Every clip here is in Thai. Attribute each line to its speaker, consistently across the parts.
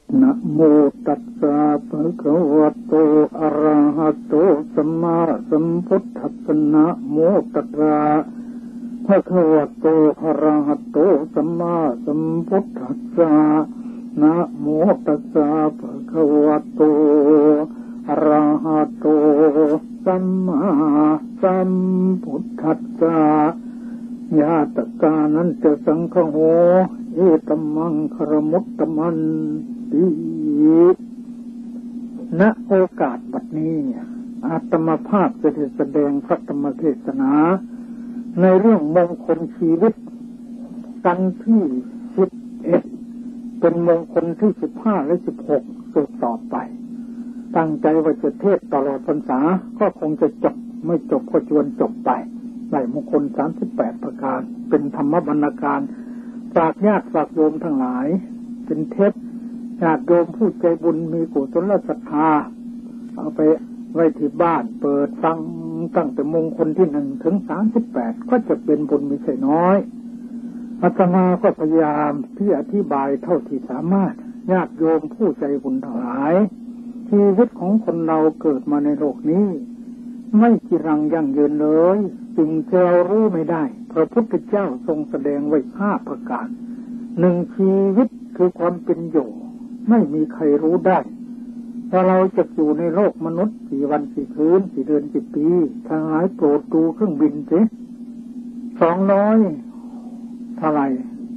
Speaker 1: นะโมตัสสะภะคะวะโตอะระหะโตสัมมาสัมพุทธัสสะนะโมตัสสะภะคะวะโตอะระหะโตสัมมาสัมพุทธัสสะนะโมตัสสะภะคะวะโตอะระหะโตสัมมาสัมพุทธัสสะญาตกานันจะสังฆโหเอตัมมังคารมุตตมันติณโอกาสบัดนี้อาตมาภาพจะได้แสดงพระธรรมเทศนาในเรื่องมงคลชีวิตกันที่11เป็นมงคลที่15และ16สืบต่อไปตั้งใจว่าจะเทศตลอดพรรษาก็คงจะจบไม่จบก็จวนจบไปได้มงคล38ประการเป็นธรรมบรรณาการฝากญาติฝากโยมทั้งหลายเป็นเทปญาติโยมผู้ใจบุญมีกุศลศรัทธาเอาไปไว้ที่บ้านเปิดฟังตั้งแต่มงคลที่1ถึง38ก็จะเป็นบุญไม่ใช่น้อยอาตมาก็พยายามที่อธิบายเท่าที่สามารถญาติโยมผู้ใจบุญทั้งหลายชีวิตของคนเราเกิดมาในโลกนี้ไม่จีรังยั่งยืนเลยสิ่งที่เรารู้ไม่ได้พระพุทธเจ้าทรงแสดงไว้5ประการ1ชีวิตคือความเป็นอยู่ไม่มีใครรู้ได้ว่าเราจะอยู่ในโลกมนุษย์กี่วันกี่คืนกี่เดือนกี่ปีทั้งหลายโปรดดูเครื่องบินสิ200เท่าไหร่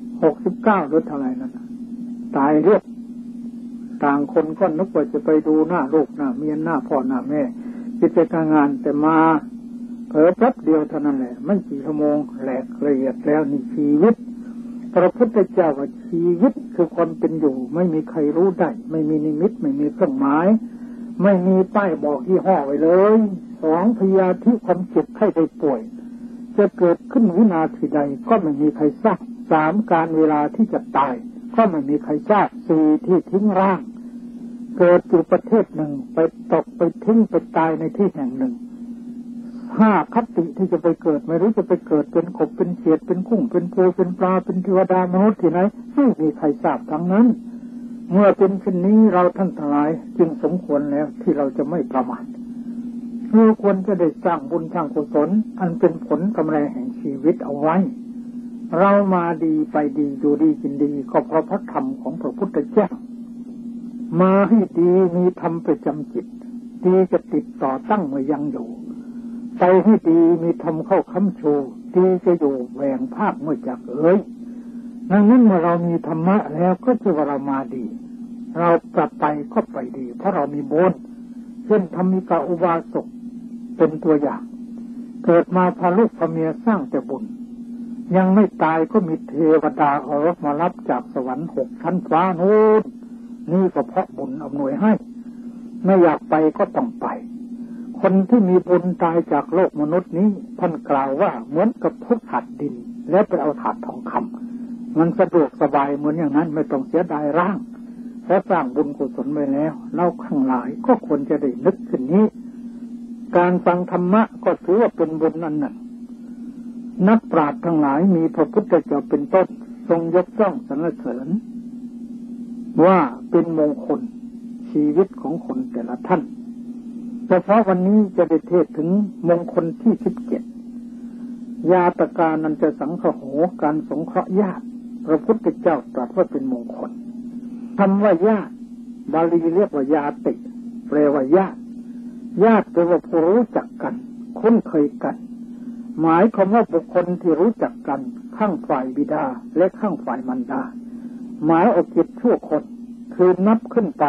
Speaker 1: 69หรือเท่าไหร่นั่นตายเรียบต่างคนก็นึกว่าจะไปดูหน้าลูกหน้าเมียหน้าพ่อหน้าแม่กิจการงานแต่มาเผลอแป๊บเดียวเท่านั้นแหละไม่กี่ชั่วโมงแหลกละเอียดแล้วนี่ชีวิตพระพุทธเจ้าว่าชีวิตคือความเป็นอยู่ไม่มีใครรู้ได้ไม่มีนิมิตไม่มีเครื่องหมายไม่มีป้ายบอกยี่ห้อไว้เลย2พยาธิความเจ็บไข้ได้ป่วยจะเกิดขึ้นวินาทีใดก็ไม่มีใครทราบ3การเวลาที่จะตายก็ไม่มีใครทราบ4ที่ทิ้งร่างเกิดอยู่ประเทศหนึ่งไปตกไปทิ้งไปตายในที่แห่งหนึ่ง5คติที่จะไปเกิดไม่รู้จะไปเกิดเป็นกบเป็นเขียดเป็นกุ้งเป็นปูเป็นปลาเป็นเทวดามนุษย์ที่ไหนไม่มีใครทราบทั้งนั้นเมื่อเป็นเช่นนี้เราท่านทั้งหลายจึงสมควรแล้วที่เราจะไม่ประมาทเราควรจะได้สร้างบุญสร้างกุศลอันเป็นผลกำไรแห่งชีวิตเอาไว้เรามาดีไปดีอยู่ดีกินดีก็เพราะพระธรรมของพระพุทธเจ้ามาให้ดีมีธรรมประจำจิตดีจะติดต่อตั้งไว้ยังอยู่ใจให้ดีมีธรรมเข้าค้ำชูดีจะอยู่แหวงภาคเมื่อจากดังนั้นเมื่อเรามีธรรมะแล้วก็จะว่าเรามาดีเรากลับไปก็ไปดีเพราะเรามีบุญเช่นธรรมิกาอุบาสกเป็นตัวอย่างเกิดมาพาลูกพาเมียสร้างแต่บุญยังไม่ตายก็มีเทวดาเอารถมารับจากสวรรค์6ชั้นฟ้าโน้นนี่ก็เพราะบุญอำนวยให้ไม่อยากไปก็ต้องไปคนที่มีบุญตายจากโลกมนุษย์นี้ท่านกล่าวว่าเหมือนกับทุบถาดดินแล้วไปเอาถาดทองคำมันสะดวกสบายเหมือนอย่างนั้นไม่ต้องเสียดายร่างเพราะสร้างบุญกุศลไว้แล้วเราทั้งหลายก็ควรจะได้นึกขึ้นนี้การฟังธรรมะก็ถือว่าเป็นบุญอันหนึ่งนักปราชญ์ทั้งหลายมีพระพุทธเจ้าเป็นต้นทรงยกย่องสรรเสริญว่าเป็นมงคลชีวิตของคนแต่ละท่านเฉพาะวันนี้จะได้เทศถึงมงคลที่17ญาตกานันจะสังฆโหการสงเคราะห์ญาติพระพุทธเจ้าตรัสว่าเป็นมงคลคำว่าญาติบาลีเรียกว่าญาติแปลว่าญาติญาติแปลว่าผู้รู้จักกันคุ้นเคยกันหมายความว่าบุคคลที่รู้จักกันข้างฝ่ายบิดาและข้างฝ่ายมารดาหมายเอาจิตชั่วคนคือนับขึ้นไป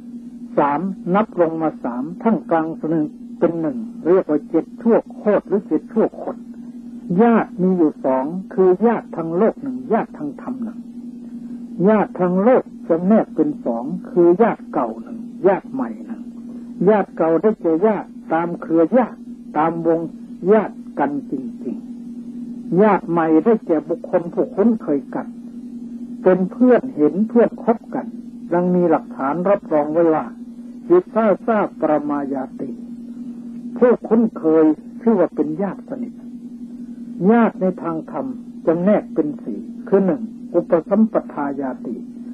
Speaker 1: 3นับลงมา3ทั้งกลางเป็น1เรียกว่า7ชั่วโคตรหรือ7ชั่วคนญาติมีอยู่2คือญาติทางโลก1ญาติทางธรรม1ญาติทางโลกจะแนกเป็น2คือญาติเก่า1ญาติใหม่1ญาติเก่าได้แก่ญาติตามเครือญาติตามวงญาติกันจริงๆญาติใหม่ได้แก่บุคคลผู้คุ้นเคยกันเป็นเพื่อนเห็นเพื่อนคบกันดังมีหลักฐานรับรองไว้ว่าจิตตาทราบปรมายาติผู้คุ้นเคยชื่อว่าเป็นญาติสนิทญาติในทางธรรมจำแนกเป็น4คือ1อุปสัมปทายาติ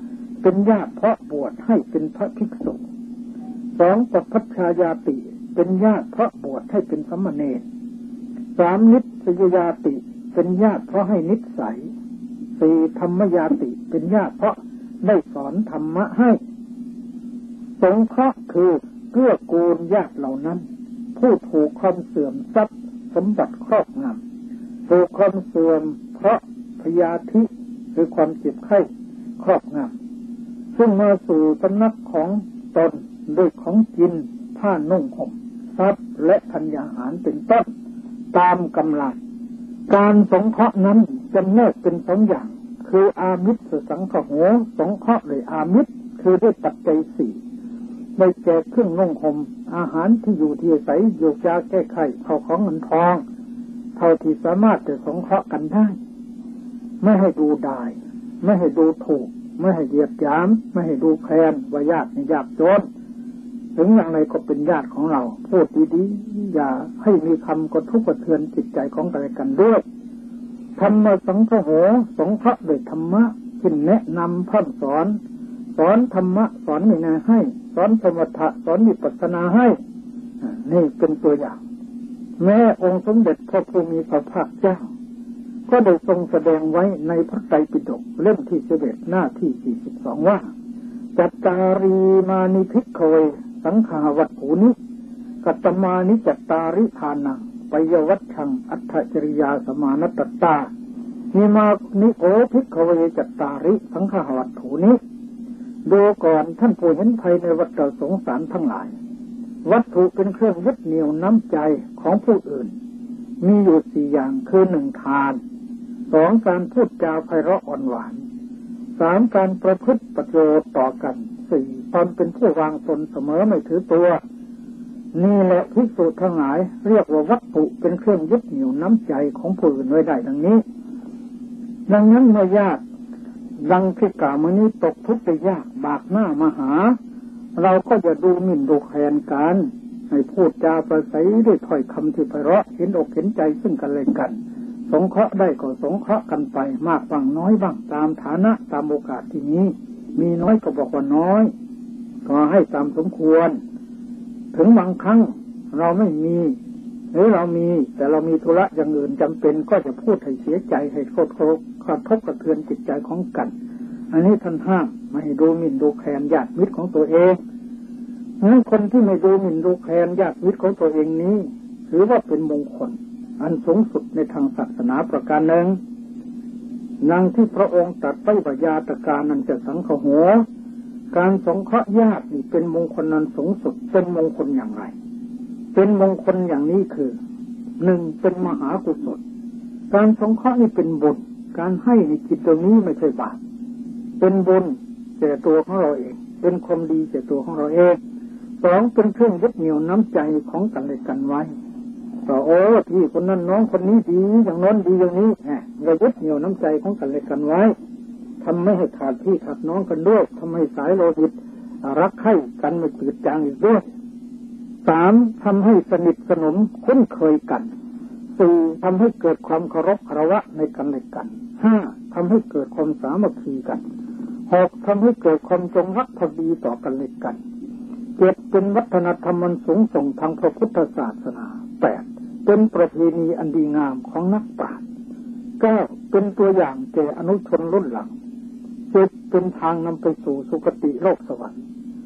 Speaker 1: เป็นญาติเพราะบวชให้เป็นพระภิกษุสองปัพพชายาติเป็นญาติเพราะบวชให้เป็นสมณเณรสามนิสยญาติเป็นญาติเพราะให้นิสัยสี่ธรรมญาติเป็นญาติเพราะได้สอนธรรมะให้สงเคราะห์คือเกื้อกูลญาติเหล่านั้นผู้ถูกความเสื่อมทรัพย์สมบัติครอบงำถูกความเสื่อมเพราะพยาธิคือความเจ็บไข้ครอบงำซึ่งมาสู่สำนักของตนด้วยของกินผ้านุ่งห่มทรัพย์และธัญญาหารเป็นต้นตามกำลังการสงเคราะห์นั้นจำแนกเป็นสองอย่างคืออามิสสังฆโหสงเคราะห์โดยอามิสคือด้วยปัจจัยสี่ได้แก่เครื่องนุ่งห่มอาหารที่อยู่ที่อาศัยโยกยาแก้ไขเข้าของเงินทองเท่าที่สามารถจะสงเคราะห์กันได้ไม่ให้ดูดายไม่ให้ดูถูกไม่ให้เหยียดหยามไม่ให้ดูแคลนว่าญาติยากจนถึงอย่างไรก็เป็นญาติของเราพูดดีๆอย่าให้มีคำกระทบกระเทือนจิตใจของกันและกันด้วยธรรมสังฆโหสงเคราะห์ด้วยธรรมะที่แนะนำพร่ำสอนธรรมะสอนวินัยให้สอนสมถะสอนวิปัสสนาให้นี่เป็นตัวอย่างแม้องค์สมเด็จพระผู้มีพระภาคเจ้าก็ได้ทรงแสดงไว้ในพระไตรปิฎกเล่มที่11หน้าที่42ว่าจัตตารีมานิภิกขเวสังฆาวัตถุนิกัตตมานิจัตตาริทานังปยวัชชังอัตถจริยาสมานตตานิมานิโอภิกขเวจัตตาริสังฆาวัตถุนิดูก่อนท่านผู้เห็นภัยในวัฏสงสารทั้งหลายวัตถุเป็นเครื่องยึดเหนี่ยวน้ำใจของผู้อื่นมีอยู่สี่อย่างคือหนึ่งทานสองการพูดจาไพเราะอ่อนหวานสามการประพฤติประโยชน์ต่อกันสี่ตนเป็นผู้วางตนเสมอไม่ถือตัวนี่แหละภิกษุทั้งหลายเรียกว่าวัตถุเป็นเครื่องยึดเหนี่ยวน้ำใจของผู้อื่นไว้ได้ดังนี้ดังนั้นเมื่อญาติดังที่กล่าวมานี้ตกทุกข์ได้ยากบากหน้ามาหาเราก็จะดูหมิ่นดูแคลนกันให้พูดจาประสัยด้วยถ้อยคำที่ไพเราะเห็นอกเห็นใจซึ่งกันและกันสงเคราะห์ได้ก็สงเคราะห์กันไปมากบ้างน้อยบ้างตามฐานะตามโอกาสที่มีน้อยก็บอกว่าน้อยก็ให้ตามสมควรถึงบางครั้งเราไม่มีหรือเรามีแต่เรามีธุระอย่างอื่นจำเป็นก็จะพูดให้เสียใจให้กระทบกระเทือนจิตใจของกันอันนี้ท่านห้ามไม่ให้ดูหมิ่นดูแคลนญาติมิตรของตัวเองนั้นคนที่ไม่ดูหมิ่นดูแคลนญาติมิตรของตัวเองนี้ถือว่าเป็นมงคลอันสูงสุดในทางศาสนาประการหนึ่งดังที่พระองค์ตรัสไว้ว่ายาตการนันจะสังฆโหการสงเคราะห์ญาตินี่เป็นมงคลอันสูงสุดเป็นมงคลอย่างไรเป็นมงคลอย่างนี้คือหนึ่งเป็นมหากุศลการสงเคราะห์นี่เป็นบุญการให้ในจิตตรงนี้ไม่ใช่บาปเป็นบุญแก่ตัวของเราเองเป็นความดีแก่ตัวของเราเองสองเป็นเครื่องยึดเหนี่ยวน้ำใจของกันและกันไว้ต่อพี่คนนั้นน้องคนนี้ดีอย่างนั้นดีอย่างนี้เรายึดเหนี่ยวน้ำใจของกันและกันไว้ทำไม่ให้ขาดพี่ขาดน้องกันด้วยทำให้สายโลหิตรักใคร่กันไม่จืดจางอีกด้วยสามทำให้สนิทสนมคุ้นเคยกันสี่ทำให้เกิดความเคารพคารวะในกันและกันห้าทำให้เกิดความสามัคคีกันหกทำให้เกิดความจงรักภักดีต่อกันและกันเจ็ดเป็นวัฒนธรรมอันสูงส่งทางพระพุทธศาสนาแปดเป็นประเพณีอันดีงามของนักปราชญ์เก้าเป็นตัวอย่างแก่อนุชนรุ่นหลังสิบเป็นทางนำไปสู่สุคติโลกสวรรค์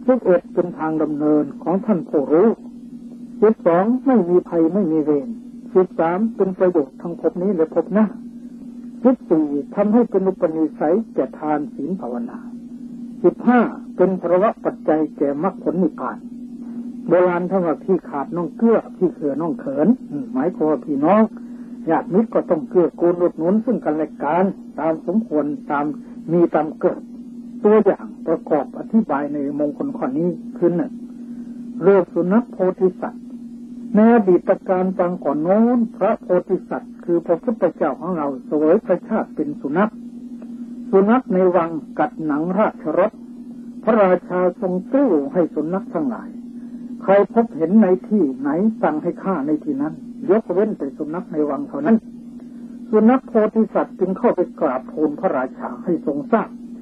Speaker 1: 11เป็นทางดำเนินของท่านผู้รู้12ไม่มีภัยไม่มีเวร13เป็นประโยชน์ทั้งภพนี้และภพหน้า14ทำให้เป็นอุปนิสัยแก่ทานศีลภาวนา15เป็นภาวะปัจจัยแก่มรรคผลนิพพานโบราณท่านว่าพี่ขาดน้องเกื้อพี่เขือน้องเขินหมายความว่าพี่น้องญาติมิตรก็ต้องเกื้อกูลอุดหนุนซึ่งกันและกันตามสมควรตามมีตามเกิดตัวอย่างประกอบอธิบายในมงคลข้อนี้คือหนึ่งเรื่องสุนัขโพธิสัตว์ในอดีตการปางก่อนโน้นพระโพธิสัตว์คือพระพุทธเจ้าของเราเสวยพระชาติเป็นสุนัขในวังกัดหนังราชรสพระราชาทรงตู้ให้สุนัขทั้งหลายใครพบเห็นในที่ไหนสั่งให้ฆ่าในที่นั้นยกเว้นแต่สุนัขในวังเท่านั้นสุนัขโพธิสัตว์จึงเข้าไปกราบทูลพระราชาให้ทรงทราบ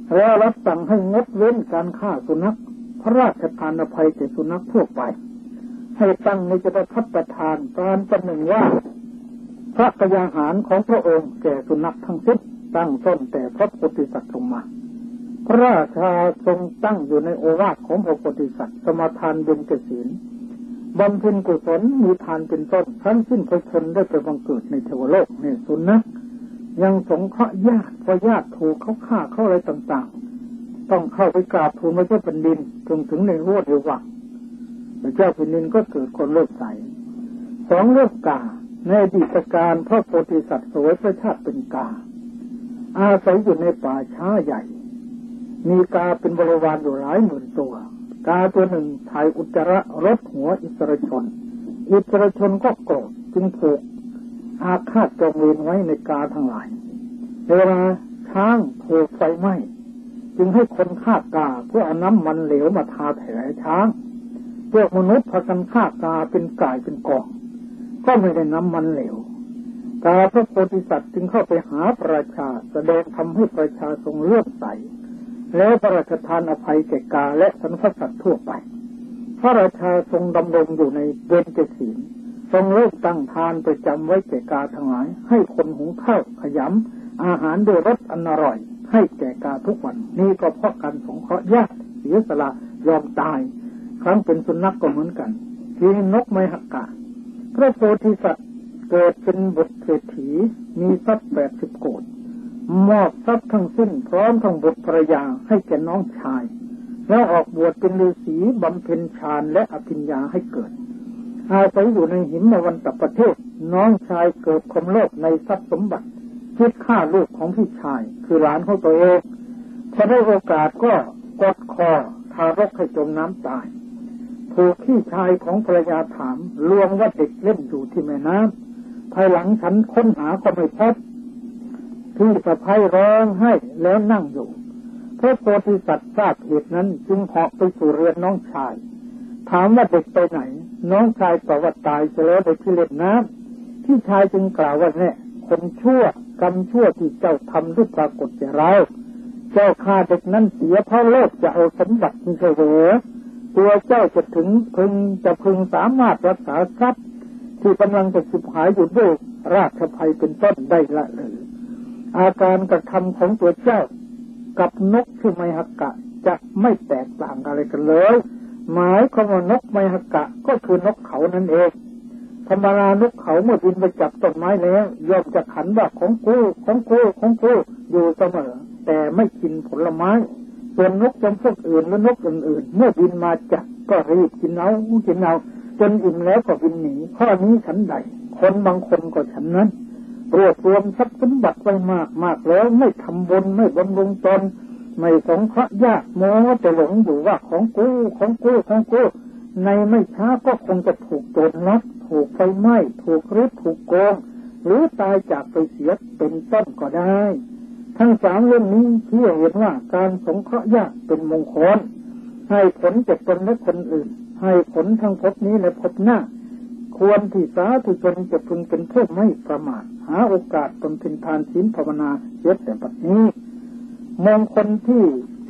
Speaker 1: แล้วรับสั่งให้งดเว้นการฆ่าสุนัขพระราชทานอภัยแก่สุนัขทั่วไปให้ตั้งในจะประทับประทานการประหนึ่งว่าพระกยาหารของพระองค์แก่สุนัขทั้งสิ้นตั้งต้นแต่พระโพธิสัตว์ลงมาพระราชาทรงตั้งอยู่ในโอวาทของพระโพธิสัตว์สมาทานเบญจศีลบำเพ็ญกุศลมีทานเป็นต้นทั้งสิ้นพระชนได้ไปบังเกิดในเทวโลกเนี่ยสุนัขยังสงเคราะห์ญาติพอญาติถูกเขาฆ่าเขาอะไรต่างๆต้องเข้าไปกราบทูลพระเจ้าแผ่นดินจนถึงในรั้วเดียววังพระเจ้าแผ่นดินก็เกิดคนเลิกใสสองเลิกกาในอดีตการพระโพธิสัตว์สวยพระชาติเป็นกาอาศัยอยู่ในป่าช้าใหญ่มีกาเป็นบริวารอยู่หลายหมื่นตัวกาตัวหนึ่งถ่ายอุจจาระรดหัวอิสรชนก็โกรธจึงผูกอาฆาตจองเวรไว้ในกาทั้งหลายเวลาช้างถูกไฟไหม้จึงให้คนฆ่ากาเพื่อเอาน้ำมันเหลวมาทาแผลช้างพวกมนุษย์พากันฆ่ากาเป็นก่ายเป็นกองก็ไม่ได้น้ำมันเหลวกาพระโพธิสัตว์จึงเข้าไปหาพระราชาแสดงทำให้ประชาทรงเลื่อมใสแล้วพระราชทานอภัยแก่กาและสรรพสัตว์ทั่วไปพระราชาทรงดำรงอยู่ในเบญจศีลทรงเริ่มตั้งทานประจำไว้แก่กาทั้งหลายให้คนหุงข้าวขยำอาหารด้วยรสอันอร่อยให้แก่กาทุกวันนี่ก็เพราะการสงเคราะห์ญาติเสียสละยอมตายครั้งเป็นสุนัขก็เหมือนกันทีนกไมหกะพระโพธิสัตว์เกิดเป็นบุตรเศรษฐีมีทรัพย์80 โกฏมอบทรัพย์ทั้งสิ้นพร้อมทั้งบุตรภรรยาให้แก่น้องชายแล้วออกบวชเป็นฤาษีบำเพ็ญฌานและอภิญญาให้เกิดอาศัยอยู่ในหิมวันตประเทศน้องชายเกิดความโลภในทรัพย์สมบัติคิดฆ่าลูกของพี่ชายคือหลานของตัวเองพอได้โอกาสก็กดคอทารกให้จมน้ำตายถูกพี่ชายของภรรยาถามลวงว่าเด็กเล่นอยู่ที่แม่น้ำภายหลังฉันค้นหาก็ไม่พบพี่สะใภ้ร้องไห้แล้วนั่งอยู่พระโพธิสัตว์ทราบเหตุนั้นจึงเหาะไปสู่เรือนน้องชายถามว่าเด็กไปไหนน้องชายตอบว่าตายแล้วในที่เล่นน้ำพี่ชายจึงกล่าวว่าเนี่ยคนชั่วกรรมชั่วที่เจ้าทำด้วยปรากฏแก่เราเจ้าฆ่าเด็กนั้นเสียเพราะโลภจะเอาสมบัติที่เสวยตัวเจ้าจะพึงสามารถรักษาทรัพย์ที่กำลังจะสูญหายอยู่ด้วยราชภัยเป็นต้นได้ละเลยอาการกระทำของตัวเจ้ากับนกที่ไมหกะจะไม่แตกต่างอะไรกันเลยหมายความว่านกไมหกะก็คือนกเขานั่นเองธรรมดานกเขาเมื่อบินไปจับต้นไม้แล้วย่อมจะขันว่าของกูอยู่เสมอแต่ไม่กินผลไม้ส่วนนกจำพวกอื่นและนกอื่นๆเมื่อบินมาจับก็รีบกินเอาจนอิ่มแล้วก็บินหนีข้อนี้ฉันใดคนบางคนก็ฉันนั้นรวบรวมทรัพย์สมบัติไว้มากแล้วไม่ทำบุญไม่บำรุงตนไม่สงเคราะห์ญาติโม้แต่หลงอยู่ว่าของกูในไม่ช้าก็คงจะถูกโจรลักถูกไฟไหม้ถูกรื้อถูกโกงหรือตายจากไปเสียเป็นต้นก็ได้ทั้ง3เรื่องนี้ที่เห็นว่าการสงเคราะห์ญาติเป็นมงคลให้ผลแก่ตนและคนอื่นให้ผลทั้งภพนี้และภพหน้าควรที่สาธุชนจะพึงเป็นผู้ไม่ประมาทหาโอกาสบำเพ็ญทานศีลภาวนาเย็ดแต่บัดนี้มงคลที่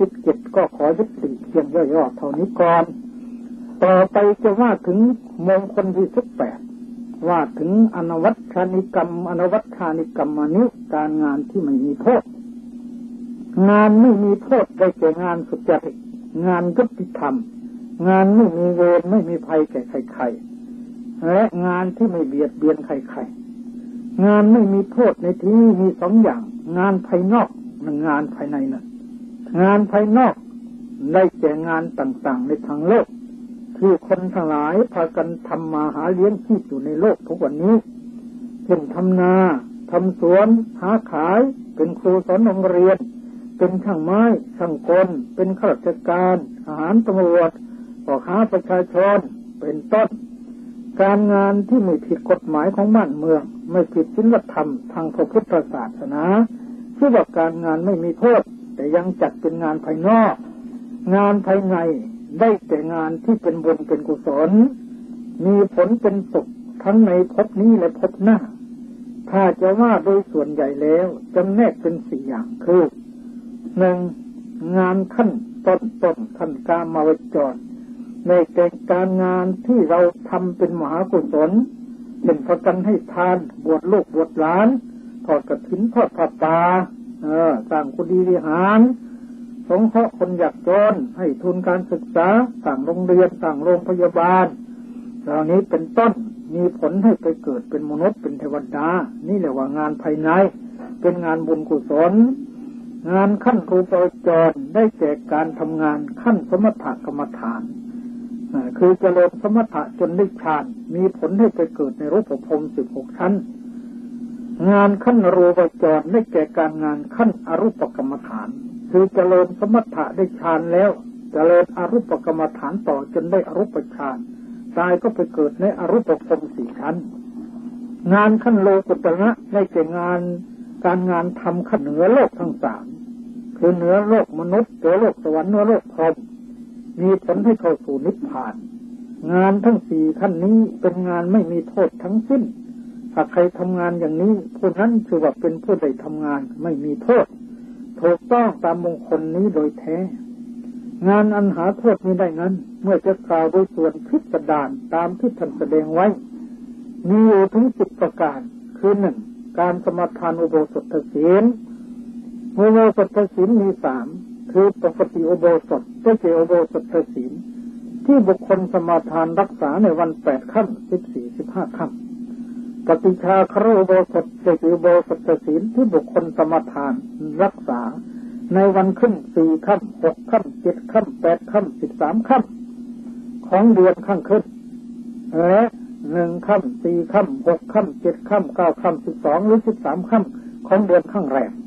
Speaker 1: 17ก็ขอยุติเพียงย่อๆเท่านี้ก่อนต่อไปจะว่าถึงมงคลที่18ว่าถึงอนวัฏชานิกรรมมานิการงานที่ไม่มีโทษงานไม่มีโทษได้แก่งานสุจริตงานยุติธรรมงานไม่มีเวรไม่มีภัยแก่ใครๆและงานที่ไม่เบียดเบียนใครๆงานไม่มีโทษในที่มี2อย่างงานภายนอกและงานภายในนั้นงานภายนอกได้แก่งานต่างๆในทางโลกที่คนทั้งหลายพากันทำมาหาเลี้ยงชีพอยู่ในโลกทุกวันนี้เช่นทำนาทำสวนค้าขายเป็นครูสอนโรงเรียนเป็นช่างไม้ช่างกลเป็นข้าราชการทหารตำรวจพ่อค้าประชาชนเป็นต้นการงานที่ไม่ผิดกฎหมายของบ้านเมืองไม่ผิดศีลธรรมทางพระพุทธศาสนาชื่อว่าการงานไม่มีโทษแต่ยังจัดเป็นงานภายนอกงานภายในได้แต่งานที่เป็นบุญเป็นกุศลมีผลเป็นสุขทั้งในภพนี้และภพหน้าถ้าจะว่าโดยส่วนใหญ่แล้วจำแนกเป็น4อย่างคือ1 งานขั้นต้นขั้นกามวจรในการงานที่เราทำเป็นมหากุศลเป็นพากันให้ทานบวชลูกบวชหลานทอดกฐินทอดผ้าป่าสร้างกุฏิวิหารสงเคราะห์คนยากจนให้ทุนการศึกษาสร้างโรงเรียนสร้างโรงพยาบาลเหล่านี้เป็นต้นมีผลให้ไปเกิดเป็นมนุษย์เป็นเทวดานี่แหละว่างานภายในเป็นงานบุญกุศลงานขั้นรูปจรได้แก่การทำงานขั้นสมถกรรมฐานคือเจริญสมถะจนได้ฌานมีผลให้ไปเกิดในรูปภพ16ชั้นงานขั้นรูปจรได้แก่การงานขั้นอรูปกรรมฐานคือเจริญสมถะได้ฌานแล้วเจริญอรูปกรรมฐานต่อจนได้อรูปฌานตายก็ไปเกิดในอรูปภพ4ชั้นงานขั้นโลกุตระได้แก่การงานทำขั้นเหนือโลกทั้ง3คือเหนือโลกมนุษย์เหนือโลกสวรรค์เหนือโลกพรหมมีผลให้เข้าสู่นิพพานงานทั้ง4ขั้นนี้เป็นงานไม่มีโทษทั้งสิ้นถ้าใครทำงานอย่างนี้ผู้นั้นชื่อว่าเป็นผู้ใดทำงานไม่มีโทษถูกต้องตามมงคลนี้โดยแท้งานอันหาโทษไม่ได้นั้นเมื่อจะกล่าวโดยส่วนพิสดารตามที่ท่านแสดงไว้มีอยู่ถึง10ประการคือ 1. การสมาทานอุโบสถศีลอุโบสถศีลมี3คือปกติอุโบสถได้แก่อุโบสถศีลที่บุคคลสมาทานรักษาในวัน8ค่ำ14 15ค่ำปฏิฆาครอุโบสถได้แก่อุโบสถศีลที่บุคคลสมาทานรักษาในวันขึ้น4ค่ำ6ค่ำ7ค่ำ8ค่ำ13ค่ำของเดือนข้างขึ้นและ1ค่ำ4ค่ำ6ค่ำ7ค่ำ9ค่ำ12หรือ13ค่ำของเดือนข้างแรม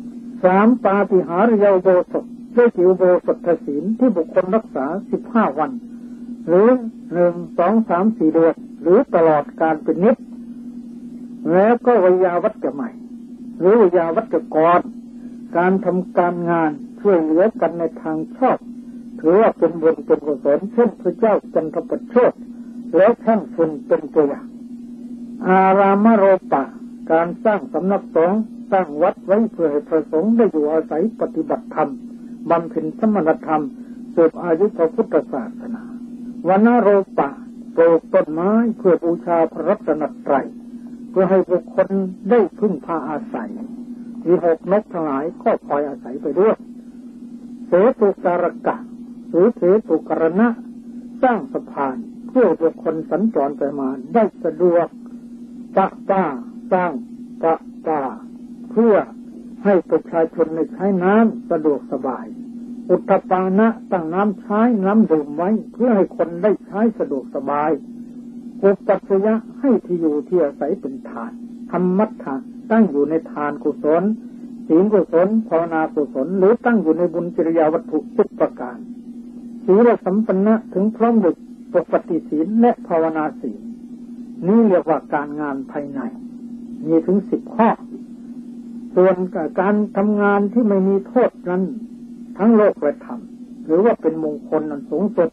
Speaker 1: 3ปาฏิหาริยอุโบสถได้แก่อุโบสถศีลที่บุคคลรักษา15วันหรือ1 2 3 4เดือนหรือตลอดการเป็นนิจแล้วก็วิยาวัจจะใหม่หรือวิยาวัจจะกรการทำการงานช่วยเหลือกันในทางชอบถือว่าเป็นบุญเป็นกุศลเช่นพระเจ้าจันทประโชติและแท่งฝุ่นเป็นตัวอย่างอารามโรปะการสร้างสำนักสงฆ์ตั้งวัดไว้เพื่อให้พระสงฆ์ได้อยู่อาศัยปฏิบัติธรรมบำเพ็ญสมณธรรมสืบอายุพระพุทธศาสนาวนโรปะปลูกต้นไม้เพื่อบูชาพระรัตนตรัยเพื่อให้บุคคลได้พึ่งพาอาศัยที่6นกทั้งหลายก็พลอยอาศัยไปด้วยเสตุการกะหรือเสตุกรณะสร้างสะพานเพื่อบุคคลสัญจรไปมาได้สะดวกปะป้าสร้างปะป้าเพื่อให้ประชาชนได้ใช้น้ำสะดวกสบายอุทธปานะตั้งน้ำใช้น้ำดื่มไว้เพื่อให้คนได้ใช้สะดวกสบายอุปัสยะให้ที่อยู่ที่อาศัยเป็นทานธรรมัฏฐะตั้งอยู่ในทานกุศลศีลกุศลภาวนากุศลหรือตั้งอยู่ในบุญจริยาวัตถุ10ประการศีลสัมปันนะถึงพร้อมด้วยปกติศีลและภาวนาศีลนี่เรียกว่าการงานภายในมีถึง10ข้อส่วนการทำงานที่ไม่มีโทษนั้นทั้งโลกและธรรมหรือว่าเป็นมงคลอันสูงสุด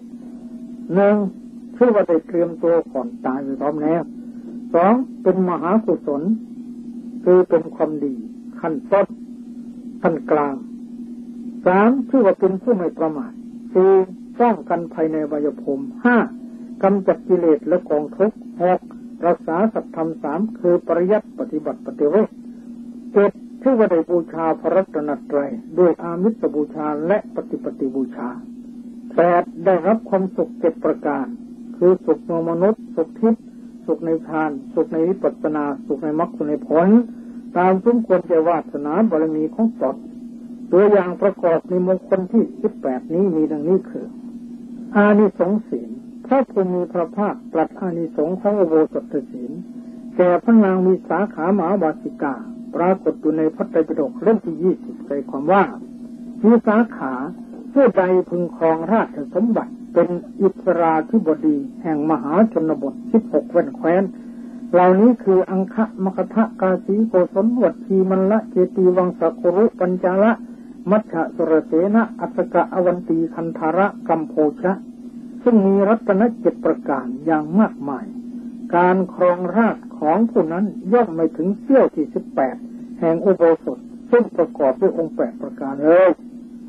Speaker 1: 1. ชื่อว่าได้เตรียมตัวก่อนตายไปพร้อมแล้ว 2. เป็นมหากุศลคือเป็นความดีขั้นต้นขั้นกลาง 3. ชื่อว่าเป็นผู้ไม่ประมาท 4. ป้องกันภัยในวัยภูมิ 5. กำจัดกิเลสและกองทุกข์ 6. รักษาสัตธรรม 3. คือปริยัติปฏิบัติปฏิเวท 7. ชื่อว่าได้บูชาพระรัตนตรัยด้วยอามิสบูชาและปฏิปฏิบูชา 8. ได้รับความสุข7ประการคือสุขในมนุษย์สุขทิพย์สุขในฌานสุขในวิปัสสนาสุขในมรรคในผลตามสมควรแก่วาสนาบารมีของตนตัวอย่างประกอบในมงคลที่18นี้มีดังนี้คืออานิสงส์ศีลพระผู้มีพระภาคตรัสอานิสงส์ของอุโบสถศีลแก่พระนางมีสาขามหาวาสิกาปรากฏอยู่ในพระไตรปิฎกเล่มที่20ใจความว่ามีสาขาผู้ใดพึงครองราชสมบัติเป็นอิสราธิบดีแห่งมหาชนบท16แว่นแคว้นเหล่านี้คืออังคะมคทะกาสีโกศลวัตถีมัลละเจตีวังสกุรุปัญจาละมัชฌะสุรเสนะอัสกะอวันตีคันธาระกัมโพชะซึ่งมีรัตนะ7ประการอย่างมากมายการครองราชของผู้นั้นย่อมไม่ถึงเสี้ยวที่18แห่งอุโบสถซึ่งประกอบด้วยองค์8ประการเลย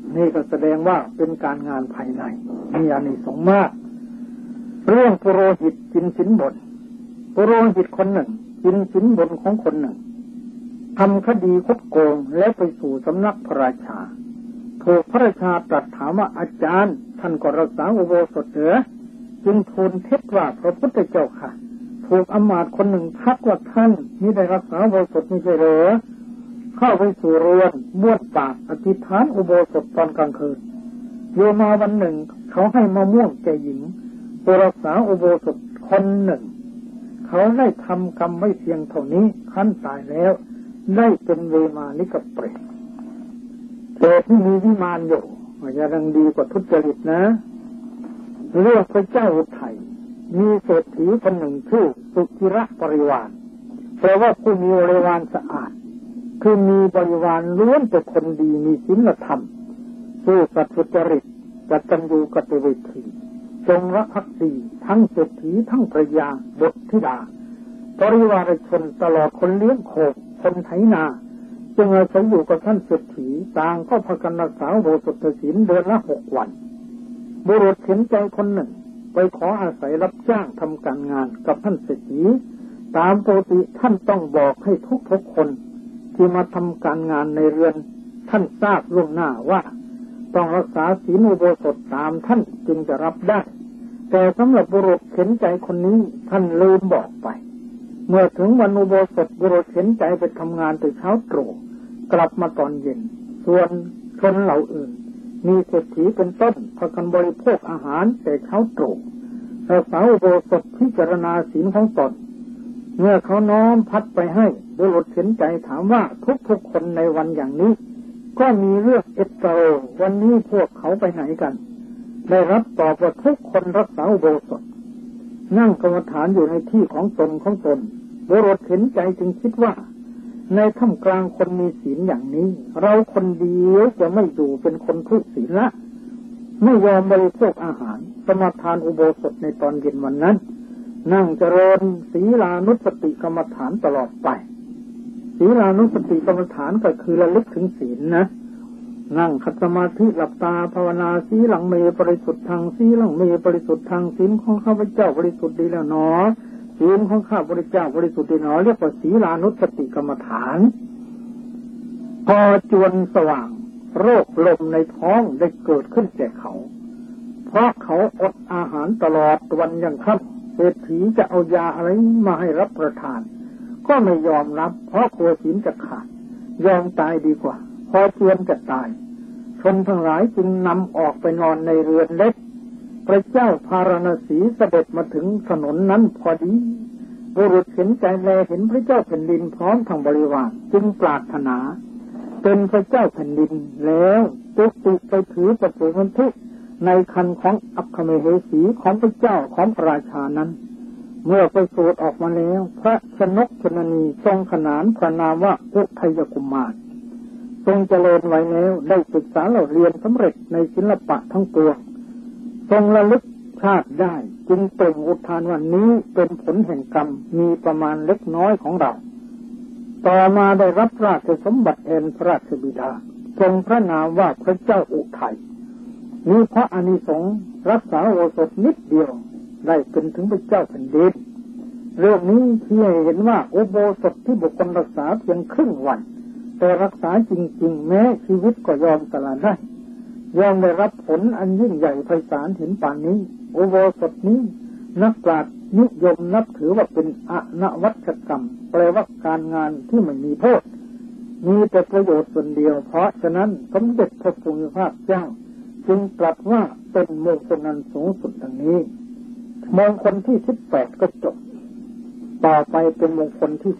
Speaker 1: นี่ก็แสดงว่าเป็นการงานภายในมีอานิสงส์มากเรื่องปุโรหิตกินสินบนปุโรหิตคนหนึ่งกินสินบนของคนหนึ่งทำคดีคดโกงแล้วไปสู่สำนักพระราชาถูกพระราชาตรัสถามว่าอาจารย์ท่านก็รักษาอุโบสถเหรอจึงทูลเท็จว่าพระพุทธเจ้าค่ะถูกอมาตย์คนหนึ่งทักว่าท่านมิได้รักษาอุโบสถไม่ใช่เหรอเข้าไปสู่เรือนบ้วนปากอธิษฐานอุโบสถตอนกลางคืนโยมาวันหนึ่งเขาให้มะม่วงแก่หญิงตัวรักษาอุโบสถคนหนึ่งเขาได้ทำกรรมไม่เพียงเท่านี้ขั้นตายแล้วได้เป็นเวมานิกเปรตแต่ที่มีวิมานอยู่ยังดีกว่าทุจริตนะเรื่องพระเจ้าอุทัยมีเศรษฐีคนหนึ่งชื่อสุธิระบริวารแปลว่าผู้มีบริวารสะอาดคือมีบริวารล้วนแต่คนดีมีศีลธรรมซื่อสัตย์สุจริตกตัญญูกตเวทีจงรักภักดีทั้งเศรษฐีทั้งภรรยาบุตรธิดาบริวารชนตลอดคนเลี้ยงโคคนไถนาจึงอาศัยอยู่กับท่านเศรษฐีต่างก็พากันรักษาอุโบสถศีลเดือนละ6 วันบุรุษเห็นใจคนหนึ่งไปขออาศัยรับจ้างทำการงานกับท่านเศรษฐีตามปกติท่านต้องบอกให้ทุกคนที่มาทำการงานในเรือนท่านทราบล่วงหน้าว่าต้องรักษาศีลอุโบสถตามท่านจึงจะรับได้แต่สำหรับบุรุษเห็นใจคนนี้ท่านลืมบอกไปเมื่อถึงวันอุโบสถบุรุษเห็นใจไปทำงานแต่เช้าตรู่กลับมาตอนเย็นส่วนชนเหล่าอื่นมีเศรษฐีเป็นต้นพากันบริโภคอาหารแต่เช้าตรู่รักษาอุโบสถพิจารณาศีลของตนเมื่อเขาน้อมพัดไปให้บุรุษเห็นใจถามว่าทุกคนในวันอย่างนี้ก็มีเรื่องเอตโตวันนี้พวกเขาไปไหนกันได้รับตอบว่าทุกคนรักษาอุโบสถนั่งกรรมฐานอยู่ในที่ของตนบุรุษเห็นใจจึงคิดว่าในท่ามกลางคนมีศีลอย่างนี้เราคนเดียวจะไม่อยู่เป็นคนทุศีลละไม่ยอมบริโภคอาหารสมาทานอุโบสถในตอนเย็นวันนั้นนั่งเจริญศีลานุสติกรรมฐานตลอดไปศีลานุสติกรรมฐานก็คือระลึกถึงศีลนะนั่งขัดสมาธิหลับตาภาวนาสีหลังเมบริสุทธิ์ทางสีหลังเมบริสุทธิ์ทางศีลของข้าพเจ้าบริสุทธิ์ดีแล้วหนอศีลของข้าพเจ้าบริสุทธิ์ดีหนอเรียกว่าศีลานุสติกรรมฐานพอจวนสว่างโรคลมในท้องได้เกิดขึ้นแก่เขาเพราะเขาอดอาหารตลอดวันยังค่ำเศรษฐีจะเอายาอะไรมาให้รับประทานก็ไม่ยอมรับเพราะกลัวศีลจะขาดยอมตายดีกว่าพอจวนจะตายชนทั้งหลายจึงนำออกไปนอนในเรือนเล็กพระเจ้าพาราณสีเสด็จมาถึงถนนนั้นพอดีบุรุษเห็นใจแลเห็นพระเจ้าแผ่นดินพร้อมทั้งบริวารจึงปรารถนาเป็นพระเจ้าแผ่นดินแล้วจุติไปถือประสูติทุกในคันของอัคคเมเหสีของพระเจ้าของพระราชานั้นเมื่อประสูติออกมาแล้วพระชนกชนนีทรงขนานพระนามว่าอุทัยกุมารทรงเจริญไว้แล้วได้ศึกษาเล่าเรียนสำเร็จในศิลปะทั้งปวงทรงระลึกชาติได้จึงเปล่งอุทานว่านี้เป็นผลแห่งกรรมมีประมาณเล็กน้อยของเราต่อมาได้รับราชสมบัติแทนพระราชบิดาทรงพระนามว่าพระเจ้าอุทัยนี้เพราะอานิสงส์รักษาโอสถนิดเดียวได้เป็นถึงพระเจ้าแผ่นดินเรื่องนี้ที่ให้เห็นว่าอุโบสถที่บุคคลรักษาเพียงครึ่งวันแต่รักษาจริงๆแม้ชีวิตก็ยอมสละได้ยอมได้รับผลอันยิ่งใหญ่ไพศาลเห็นป่านนี้อุโบสถนี้นักปราชญ์นิยมนับถือว่าเป็นอนวัตกรรมแปลว่าการงานที่ไม่มีโทษมีแต่ประโยชน์ส่วนเดียวเพราะฉะนั้นสมเด็จพระพุทธภาคเจ้าจึงตรัสว่าเป็นมงคลอันสูงสุดดังนี้มงคลที่18ก็จบต่อไปเป็นมงคลที่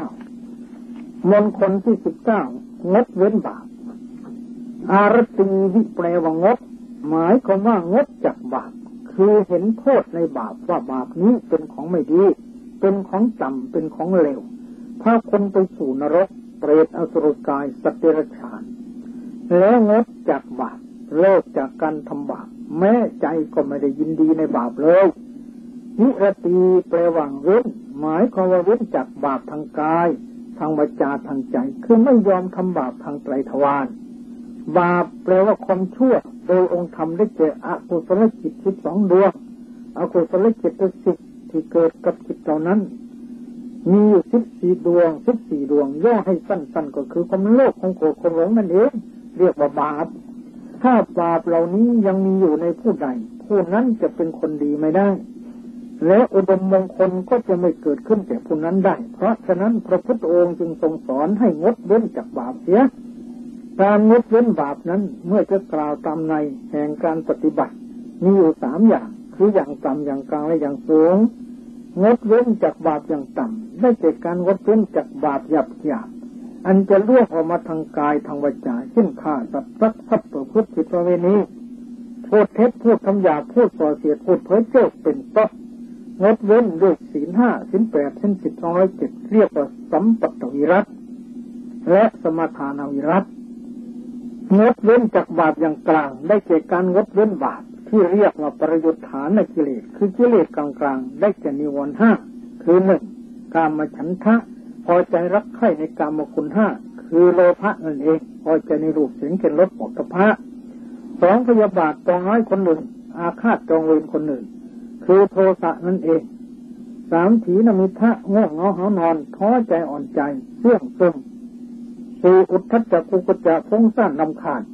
Speaker 1: 19มงคลที่19งดเว้นบาปอารติวิแปลว่างดหมายความว่างดจากบาปคือเห็นโทษในบาปว่าบาปนี้เป็นของไม่ดีเป็นของต่ำเป็นของเลวถ้าคนไปสู่นรกเปรตอสุรกายสัตว์เดรัจฉานแล้วงดจากบาปเลิกจากการทำบาปแม้ใจก็ไม่ได้ยินดีในบาปเลยนิรตีแปลว่าเว้นหมายความว่าเว้นจากบาปทางกายทางวาจาทางใจคือไม่ยอมทำบาปทางไตรทวารบาปแปลว่าความชั่วโดยองค์ธรรมได้แก่อกุศลจิต12ดวงอกุศลจิต10ที่เกิดกับจิตเหล่านั้นมีอยู่14ดวงย่อให้สั้นๆก็คือความโลภความโกรธความหลงนั่นเองเรียกว่าบาปถ้าบาปเหล่านี้ยังมีอยู่ในผู้ใดผู้นั้นจะเป็นคนดีไม่ได้และอุดมมงคลก็จะไม่เกิดขึ้นแก่ผู้นั้นได้เพราะฉะนั้นพระพุทธองค์จึงทรงสอนให้งดเว้นจากบาปเสียการงดเว้นบาปนั้นเมื่อจะกล่าวตามในแห่งการปฏิบัติมีอยู่3อย่างคืออย่างต่ำอย่างกลางและอย่างสูงงดเว้นจากบาปอย่างต่ำได้แก่การงดเว้นจากบาปหยาบอันจะล่วงออกมาทางกายทางวาจาเช่นฆ่าสัตว์ลักทรัพย์ประพฤติผิดประเวณีพูดเท็จพูดคำหยาบพูดส่อเสียดพูดเพ้อเจ้อเป็นต้นงดเว้นด้วยศีล 5 ศีล 8 ศีล 10 207เรียกว่าสัมปัตตวิรัตและสมถานวิรัตงดเว้นจากบาปอย่างกลางได้แก่การงดเว้นบาปที่เรียกว่าประยุทธานกิเลสคือกิเลสกลางๆได้แก่นิวรณ์5คือ1กามฉันทะพอใจรักใคร่ในกามคุณ5คือโลภะนั่นเองพอใจในรูปเสียงกลิ่นรสโผฏฐัพพะ2พยาบาทจองร้ายคนหนึ่งอาฆาตจองเวรคนหนึ่งคือโทสะนั่นเอง3ถีนมิทะง่วงเหงาหานอนท้อใจอ่อนใจเสื่องซึม4อุทธัจจะกุกุจจะฟุ้งซ่านรำคาญ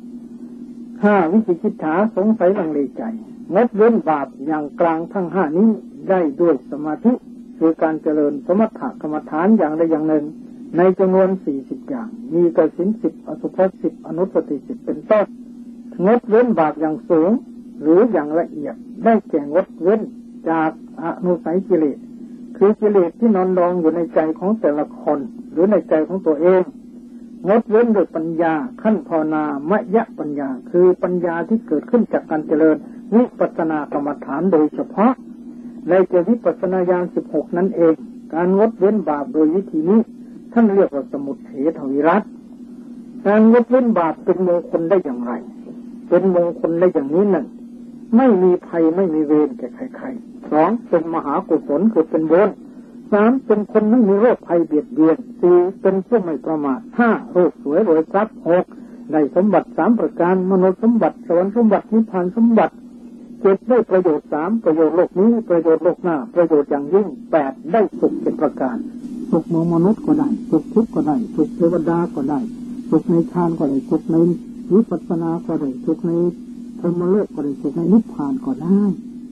Speaker 1: 5วิจิกิจฉาสงสัยลังเลใจงดเว้นบาปอย่างกลางทั้ง5นี้ได้ด้วยสมาธิคือการเจริญสมถกรรมฐานอย่างใดอย่างหนึ่งในจำนวน40อย่างมีกสิณ10อสุภะ10อนุสติ10เป็นต้นงดเว้นบาปอย่างสูงหรืออย่างละเอียดได้แก่งดเว้นจากอนุสัยกิเลสคือกิเลสที่นอนรองอยู่ในใจของแต่ละคนหรือในใจของตัวเองงดเว้นโดยปัญญาขั้นภาวนามยปัญญาคือปัญญาที่เกิดขึ้นจากการเจริญวิปัสสนากรรมฐานโดยเฉพาะในเจวิปัสสนาญาณ16นั่นเองการงดเว้นบาปโดยวิธีนี้ท่านเรียกว่าสมุทเฉทวิรัตการงดเว้นบาปเป็นมงคลได้อย่างไรเป็นมงคลได้อย่างนี้นั่นไม่มีภัยไม่มีเวรแก่ใครๆ2เป็นมหากุศลคือเป็นบุญ3เป็นคนไม่มีโรคภัยเบียดเบียน4เป็นผู้ไม่ประมาท5รูปสวยรวยทรัพย์6ได้สมบัติ3ประการมนุษย์สมบัติสวรรค์สมบัตินิพพานสมบัติ7ได้ประโยชน์3ประโยชน์โลกนี้ประโยชน์โลกหน้าประโยชน์อย่างยิ่ง8ได้สุข7ประการสุขของมนุษย์ก็ได้สุขทิพย์ก็ได้สุขเทวดาก็ได้สุขในฌานก็ได้สุขในวิปัสสนาก็ได้สุขในพรหมโลกก็ได้สุขในนิพพานก็ได้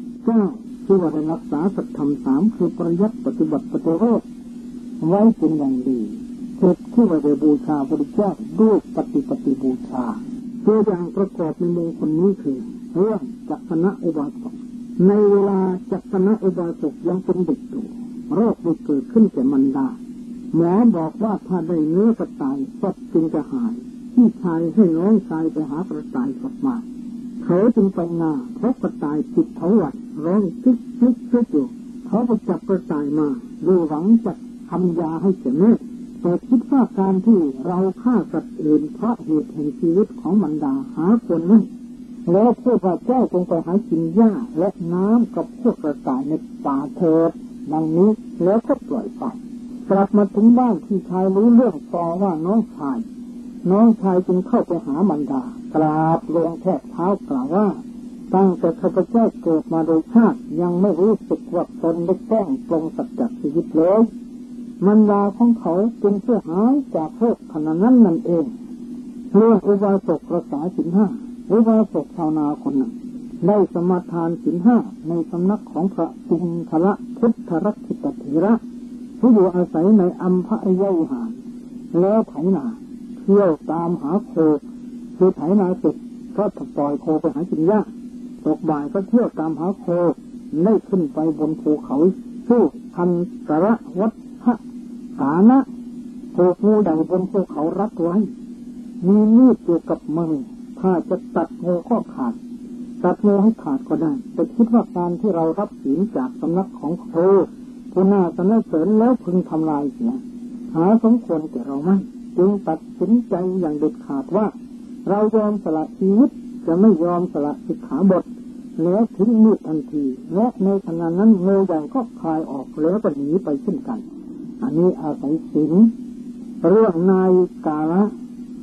Speaker 1: 9คือว่าได้รักษาสัจธรรม3คือปริยัติปฏิบัติปฏิโรธไว้เป็นอย่างดี7คือว่าได้บูชาพระพุทธเจ้าด้วยปฏิบูชาตัวอย่างประกอบในมงคลนี้คือเรื่องจักรณะอุบาสกในเวลาจักรณะอุบาสกยังเป็นเด็กอยู่โรคได้เกิดขึ้นแก่มารดาหมอบอกว่าถ้าได้เนื้อกระต่ายสดจึงจะหายพี่ชายให้น้องชายไปหากระต่ายสดมาเขาจึงไปนาเพราะกระต่ายติดเถาวัดร้องคลิกอยู่เขาไปจับกระต่ายมาโดยหวังจะทำยาให้แก่แม่แต่คิดว่าการที่เราฆ่าสัตว์อื่นเพราะเหตุแห่งชีวิตของมารดาหาคนไม่แล้วพวกเจ้าจงไปหากินหญ้าและน้ำกับพวกกระต่ายในป่าเถิดดังนี้แล้วก็ปล่อยไปกลับมาถึงบ้านที่ชายรู้เรื่องต่อว่าน้องชายจึงเข้าไปหามารดากราบลงแทบเท้ากล่าวว่าตั้งแต่ข้าพเจ้าเกิดมาโดยชาติยังไม่รู้สึกว่าตนได้แกล้งปลงสัจจะชีวิตเลยมารดาของเขาจึงเพื่อหายจากโทษขณะนั้นนั่นเองเรื่องอุบาสกรักษาศีล 5อุบาสกชาวนาคนหนึ่งได้สมาทานศีล 5ในสำนักของพระจุลทละพุทธรักขิตเถระผู้อยู่อาศัยในอัมพะยวิหารแล้วไถนาเที่ยวตามหาโคคือไถนาเสร็จก็ปล่อยโคไปหากินหญ้าตกบ่ายก็เที่ยวตามหาโคได้ขึ้นไปบนภูเขาชื่อพันตระวัฏฐานะถูกงูใหญ่บนภูเขารัดไว้มีมีดอยู่กับมือถ้าจะตัดงูก็ขาดตัดงูให้ขาดก็ได้แต่คิดว่าการที่เรารับศีลจากสำนักของครูผู้น่าสรรเสริญแล้วพึงทำลายเสียหาสมควรแก่เราไม่จึงตัดสินใจอย่างเด็ดขาดว่าเรายอมสละชีวิตจะไม่ยอมสละสิกขาบทแล้วทิ้งมีดทันทีและในขณะนั้นงูใหญ่ก็คลายออกแล้วก็หนีไปเช่นกันอันนี้อาศัยศีลเรื่องนายกาละ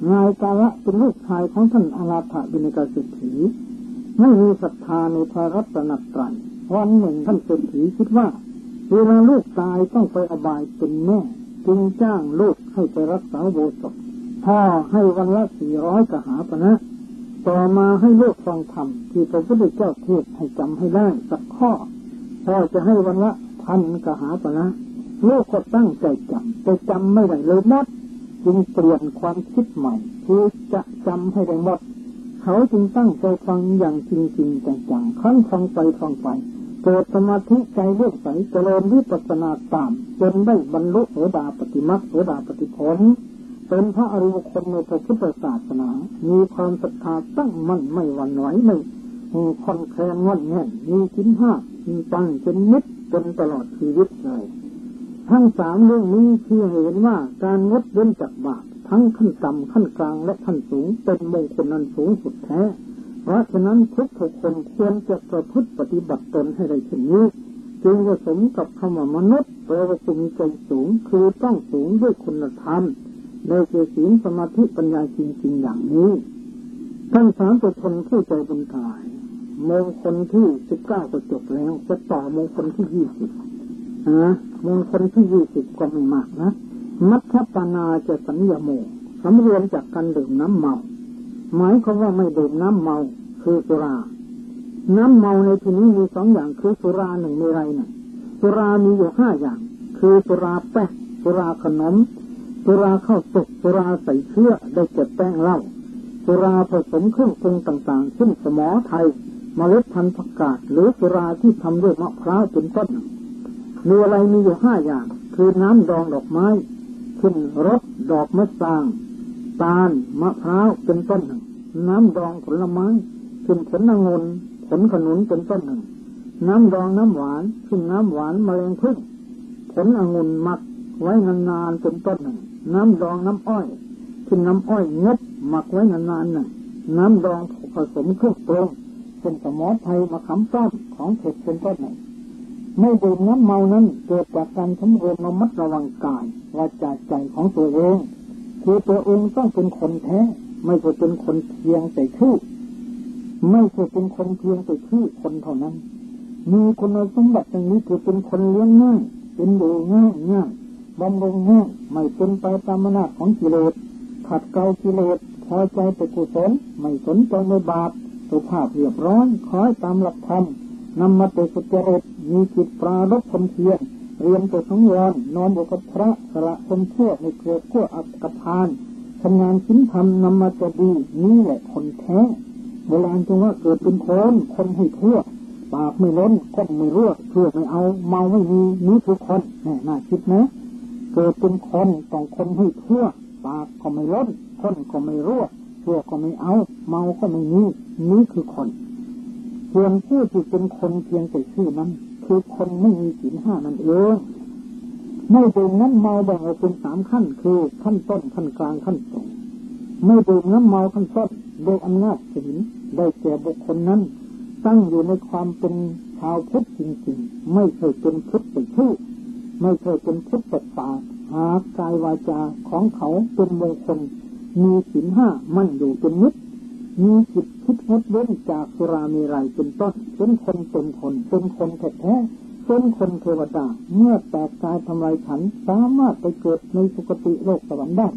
Speaker 1: นายกาละเป็นลูกชายของท่านอาราธบิณกเศรษฐีไม่มีศรัทธาในพระรัตนตรัยวันหนึ่งท่านเศรษฐีคิดว่าเวลาลูกตายต้องไปอบายเป็นแน่จึงจ้างลูกให้ไปรักษาอุโบสถพ่อให้วันละ400 กหาปณะต่อมาให้ลูกฟังธรรมที่พระพุทธเจ้าเทศให้จำให้ได้สักข้อพ่อจะให้วันละ1,000 กหาปณะลูกก็ตั้งใจจำแต่จำไม่ได้เลยหมดจึงเปลี่ยนความคิดใหม่คือจะจำให้ได้หมดเขาจึงตั้งใจฟังอย่างจริงๆจังๆขั้นฟังไปเกิดสมาธิใจเลื่อมใสเจริญวิปัสสนาตามจนได้บรรลุโสดาปัตติมรรคโสดาปัตติผลเป็นพระอริยบุคคลในพระพุทธศาสนามีความศรัทธาตั้งมั่นไม่หวั่นไหวไม่คอนแคลนงอนแง่นมีศีล 5มีตั้งเป็นนิจจนตลอดชีวิตเลยทั้ง3เรื่องนี้ที่เห็นว่าการงดเว้นจากบาปทั้งขั้นต่ำขั้นกลางและขั้นสูงเป็นมงคลอันสูงสุดแท้เพราะฉะนั้นทุกคนควรจะประพฤติปฏิบัติตนให้ได้เช่นนี้จึงจะสมกับคำว่ามนุษย์แปลว่ามีใจสูงคือต้องสูงด้วยคุณธรรมได้แก่ศีลสมาธิปัญญาจริงๆอย่างนี้ท่านสาธุชนผู้ใจบุญทายมงคลที่19ก็จบแล้วจะต่อมงคลที่20มงคลที่20ก็ไม่มากนะมัชฌปานาจะสัญญโมสำรวมจากการดื่มน้ำเมาหมายความว่าไม่ดื่มน้ำเมาคือสุราน้ำเมาในที่นี้มี2อย่างคือสุรา1มีอะไรน่ะสุรามีอยู่5อย่างคือสุราแป้งสุราขนมสุราข้าวสุกสุราใส่เชื้อได้แก่แป้งเหล้าสุราผสมเครื่องปรุงต่างๆเช่นสมอไทยเมล็ดพันธุ์ผักกาดหรือสุราที่ทำด้วยมะพร้าวเป็นต้นมีอะไรมีอยู่5อย่างคือน้ำดองดอกไม้ขึ้นรสดอกมะสางตาลมะพร้าวเป็นต้นน้ำดองผลไม้ขึ้นผลองุ่นผลขนุนเป็นต้นน้ำดองน้ำหวานขึ้นน้ำหวานแมลงผึ้งผลองุ่นหมักไว้นานๆเป็นต้นน้ำดองน้ำอ้อยขึ้นน้ำอ้อยงบหมักไว้นานๆน้ำดองผสมเครื่องปรุงเป็นสมอไทยมะขามป้อมของเผ็ดเป็นต้นไม่ดื่มน้ำเมานั้นเกิดจากการสำรวมระมัดระวังกายวาจาใจของตัวเองคือตัวเองต้องเป็นคนแท้ไม่ใช่เป็นคนเพียงแต่ชื่อไม่ใช่เป็นคนเพียงแต่ชื่อคนเท่านั้นมีคุณสมบัติอย่างนี้คือเป็นคนเลี้ยงง่ายเป็นดูง่ายบำรุงง่ายไม่เป็นไปตามอำนาจของกิเลสขัดเกลากิเลสพอใจแต่กุศลไม่สนใจในบาปสุภาพเรียบร้อยคอยตามหลักธรรมนำมาแต่สุจริตมีจิตปรารภความเพียรเรียนแต่สังวรนอนอยู่กับพระสละคนชั่วในเกลือขั้วอัปทานทำงานชิ้นธรรมนำมาจะดีนี่แหละคนแท้โบราณจึงว่าเกิดเป็นคนให้ทั่วปากไม่ล้นก้นไม่รั่วเชื่อไม่เอาเมาไม่มีนี่คือคนน่าคิดนะเกิดเป็นคนต้องคนให้ทั่วปากก็ไม่ล้นก้นก็ไม่รั่วเชื่อก็ไม่เอาเมาก็ไม่มีนี่คือคนส่วนผู้ที่เป็นคนเพียงแต่ชื่อนั้นคือคนไม่มีศีล 5นั่นเองไม่ดื่มน้ำเมาแบ่งออกเป็น3ขั้นคือขั้นต้นขั้นกลางขั้นสูงไม่ดื่มน้ำเมาขั้นต้นโดยอำนาจศีลได้แก่บุคคลนั้นตั้งอยู่ในความเป็นชาวพุทธจริงๆไม่เคยเป็นพุทธแต่ชื่อไม่เคยเป็นพุทธแต่ปากหากกายวาจาของเขาเป็นมงคลมีศีล 5มั่นอยู่เป็นนิจมีจิตคิดงดเว้นจากสุราเมรัยเป็นต้นเป็นคนเป็นคนแท้ๆเป็นคนเทวดาเมื่อแตกกายทำลายขันธ์สามารถไปเกิดในสุคติโลกสวรรค์ได้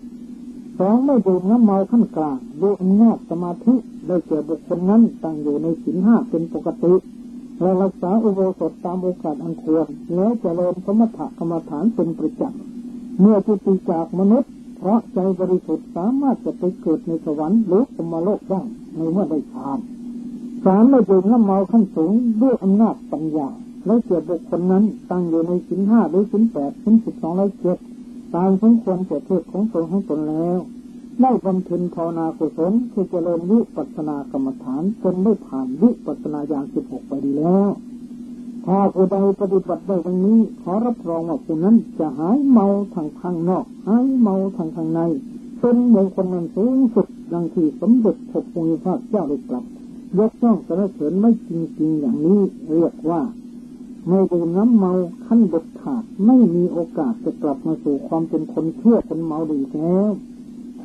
Speaker 1: 2ไม่ดื่มน้ำเมาขั้นกลางด้วยอำนาจสมาธิได้แก่บุคคลนั้นตั้งอยู่ในศีล 5เป็นปกติและรักษาอุโบสถตามโอกาสอันควรแล้วเจริญสมถกรรมฐานเป็นประจำเมื่อจุติจากมนุษย์เพราะใจบริสุทธิ์สามารถจะไปเกิดในสวรรค์หรือพรหมโลกได้ในเมื่อได้ฌาน3ไม่ดื่มน้ำเมาขั้นสูงด้วยอำนาจปัญญาแล้วเกิดบุคคลนั้นตั้งอยู่ในศีล 5หรือศีล 8ศีล 12และ7ตามสมควรแก่เพศของตนให้ตนแล้วได้บำเพ็ญภาวนากุศลคือเจริญวิปัสสนากรรมฐานจนได้ผ่านวิปัสสนาญาณ16ไปดีแล้วถ้าผู้ใดปฏิบัติได้ดังนี้ขอรับรองว่าผู้นั้นจะหายเมาทางข้างนอกหายเมาทางข้างในเป็นมงคลนั้นสูงสุดดังที่สมเด็จพระพุทธเจ้าได้ตรัสยกย่องสรรเสริญไม่จริงๆอย่างนี้เรียกว่าไม่ดื่มน้ำเมาขั้นเด็ดขาดไม่มีโอกาสจะกลับมาสู่ความเป็นคนชั่วคนเมาดีแล้วค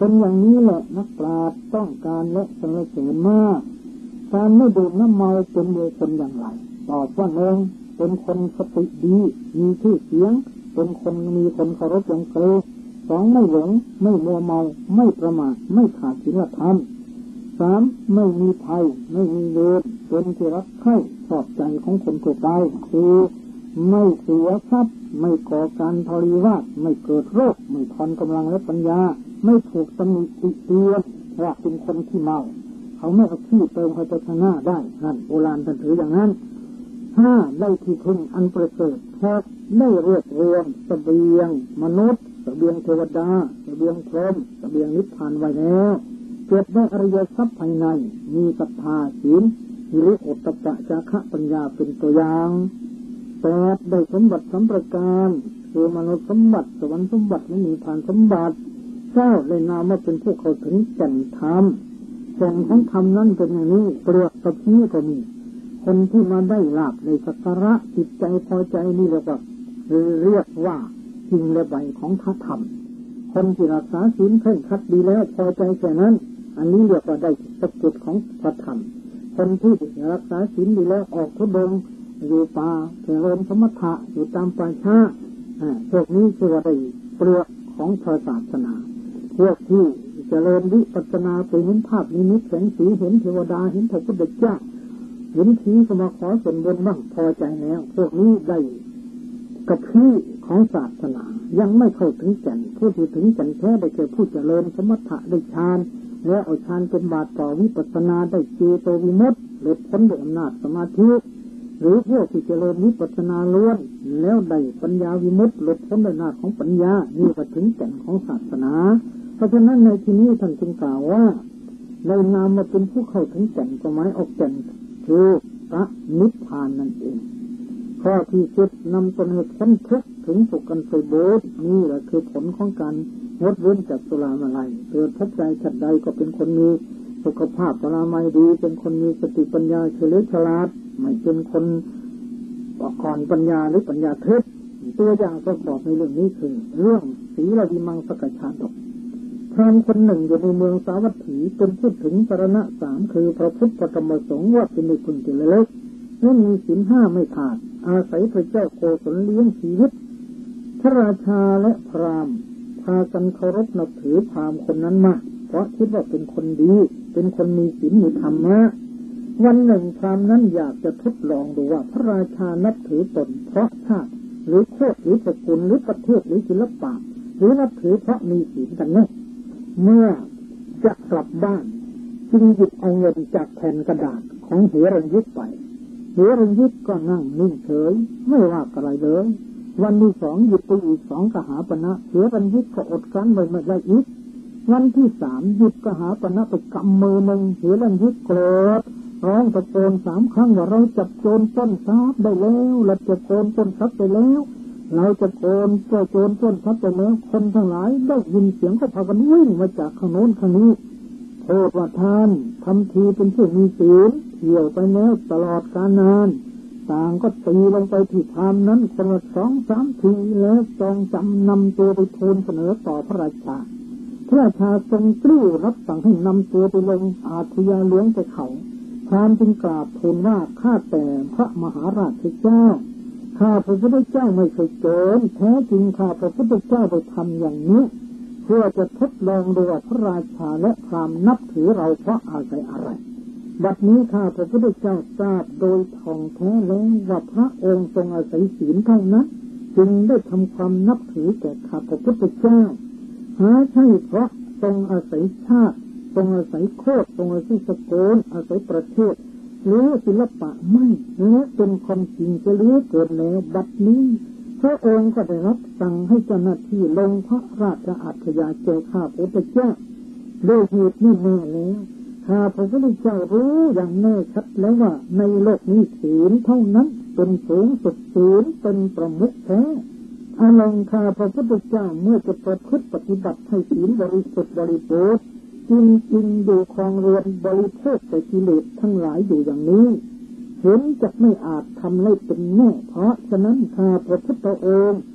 Speaker 2: คนอย่างนี้แหละนักปราชญ์ต้องการและสรรเสริญมากการไม่ดื่มน้ำเมาเป็นบุคคลอย่างไรตอบว่าหนึ่งเป็นคนสติดีมีชื่อเสียงเป็นคนมีคนเคารพยำเกรงสองไม่หลงไม่มัวเมาไม่ประมาทไม่ขาดศีลธรรมสามไม่มีภัยไม่มีเวรเป็นที่รักใคร่ชอบใจของคนทั่วไปคือไม่เสียทรัพย์ไม่ก่อการทรวาสไม่เกิดโรคไม่ทอนกำลังและปัญญาไม่ถูกตำหนิติเตียนว่าเป็นคนที่เมาเขาไม่เอาขี้เติมให้ไปข้างหน้าได้นั่นโบราณท่านถืออย่างนั้นห้าได้ที่พึ่งอันประเสริฐหกได้รวบรวมเสบียงมนุษย์เสบียงเทวดาเสบียงพรหมเสบียงนิพพานไว้แล้วเก็บได้อริยทรัพย์ภายในมีศรัทธาศีลหิริโอตตัปปะจาคะปัญญาเป็นตัวอย่างแปดได้สมบัติ3ประการคือมนุษย์สมบัติสวรรค์สมบัติและนิพพานสมบัติเจ้าได้นามว่าเป็นผู้เข้าถึงแก่นธรรมแก่นของธรรมนั้นเป็นอย่างนี้เปลือกกับนี้ก็มีคนที่มาได้ลาภในสักการะจิตใจพอใจนี่เรียกว่าจริงและใบของพระธรรมคนที่รักษาศีลเคร่งครัดดีแล้วพอใจแค่นั้นอันนี้เรียกว่าได้ตะกุดของพระธรรมคนที่รักษาศีลดีแล้วออกทุดงอยู่ป่าเจริญสมถะอยู่ตามป่าช้าพวกนี้คือว่าได้เปลือกของพระศาสนาพวกที่เจริญวิปัสสนาไปเห็นภาพนิมิตแสงสีเห็นเทวดาเห็นพระพุทธเจ้าเห็นผีก็มาขอส่วนบุญบ้างพอใจแล้วพวกนี้ได้กับพี่ของศาสนายังไม่เข้าถึงแก่นผู้ที่ถึงแก่นแท้ได้แก่ผู้เจริญสมถะได้ฌานและเอาฌานเป็นบาตรต่อวิปัสสนาได้เจโตวิมุตติหลุดพ้นด้วยอำนาจสมาธิหรือพวกที่เจริญวิปัสสนาล้วนแล้วได้ปัญญาวิมุตติหลุดพ้นด้วยอำนาจของปัญญานี่ก็ถึงแก่นของศาสนาเพราะฉะนั้นในที่นี้ท่านจึงกล่าวว่าในนามมาเป็นผู้เข้าถึงแก่นก็หมายออกแก่นคือพระนิพพานนั่นเองข้อที่สุดนำตนให้พ้นทุกข์ถึงสุขกันไปโบสนี่แหละคือผลของการงดเว้นจากสุราเมลัยเกิดพบใจฉัดใดก็เป็นคนมีสุขภาพปรามัยดีเป็นคนมีสติปัญญาเฉลียวฉลาดไม่เป็นคนอ่อนปัญญาหรือปัญญาทึบตัวอย่างประกอบในเรื่องนี้คือเรื่องศีลวิมังสกชาดกพราหมณ์คนหนึ่งอยู่ในเมืองสาวัตถีเป็นพูดถึงสรณะ3คือพระพุทธธรรมสงฆ์ว่าเป็นในคุณที่เล็กและมีศีล5ไม่ขาดอาศัยพระเจ้าโกศลเลี้ยงชีวิตพระราชาและพราหมณ์พากันเคารพนับถือพราหมณ์คนนั้นมากเพราะคิดว่าเป็นคนดีเป็นคนมีศีลมีธรรมะวันหนึ่งพราหมณ์นั้นอยากจะทดลองดูว่าพระราชานับถือตนเพราะชาติหรือโคตรหรือสกุลหรือประเทศหรือศิลปะหรือนับถือเพราะมีศีลกันแน่เมื่อจะกลับบ้านจึงหยิบเอาเงินจากแผ่นกระดาษของเหรัญญิกไปเหรัญญิกก็นั่งนิ่งเฉยไม่ว่าอะไรเลยวันที่2หยิบไปอีก2กหาปณะเหรัญญิกก็อดกลั้นไว้ไม่ได้อีกวันที่3หยิบกหาปณะไปกำมือหนึ่งเหรัญญิกโกรธร้องตะโกน3 ครั้งว่าเราจับโจรต้นทรัพย์ได้แล้วเราจับโจรต้นทรัพย์ไปแล้วเราจะโจรต้นทรัพย์ไปแล้วคนทั้งหลายได้ยินเสียงก็พากันวิ่งมาจากข้างโน้นข้างนี้โทษว่าท่านทำทีเป็นผู้มีศีลเที่ยวไปแล้วตลอดกาลนานต่างก็ตีลงไปที่พราหมณ์นั้นคนละ2-3 ทีแล้วจองจำนำตัวไปทูลเสนอต่อพระราชาพระราชาทรงกริ้วรับสั่งให้นำตัวไปลงอาทยาเลี้ยงไปเขาพราหมณ์จึงกราบทูลว่าข้าแต่พระมหาราชเจ้าข้าพระพุทธเจ้าไม่เคยโจรแท้จริงข้าพระพุทธเจ้าได้ทำอย่างนี้เพื่อจะทดลองดูว่าพระราชาและพราหมณ์นับถือเราเพราะอาศัยอะไรบัดนี้ข้าพระพุทธเจ้าทราบโดยท่องแท้แล้วว่าพระองค์ทรงอาศัยศีลเท่านั้นจึงได้ทำความนับถือแก่ข้าพระพุทธเจ้าหาใช่เพราะทรงอาศัยชาติทรงอาศัยโคตรทรงอาศัยสกุลอาศัยประเทศหรือศิลปะไม่และเป็นความจริงจะเลือกเกินแล้วบัดนี้พระองค์ก็ได้รับสั่งให้เจ้าหน้าที่ลงพระราชอัธยาศัยข้าพระพุทธเจ้าด้วยเหตุนี้แน่แล้วข้าพระพุทธเจ้ารู้อย่างแน่ชัดแล้วว่าในโลกนี้ศีลเท่านั้นเป็นสูงสุดศีลเป็นประมุขแท้อนังข้าพระพุทธเจ้าเมื่อจะประพฤติปฏิบัติให้ศีลบริสุทธิ์บริบูรณ์จริงอยู่ครองเรือนบริโภคแต่กิเลสทั้งหลายอยู่อย่างนี้เห็นจะไม่อาจทำให้เป็นแน่เพราะฉะนั้นข้าพระพุทธองค์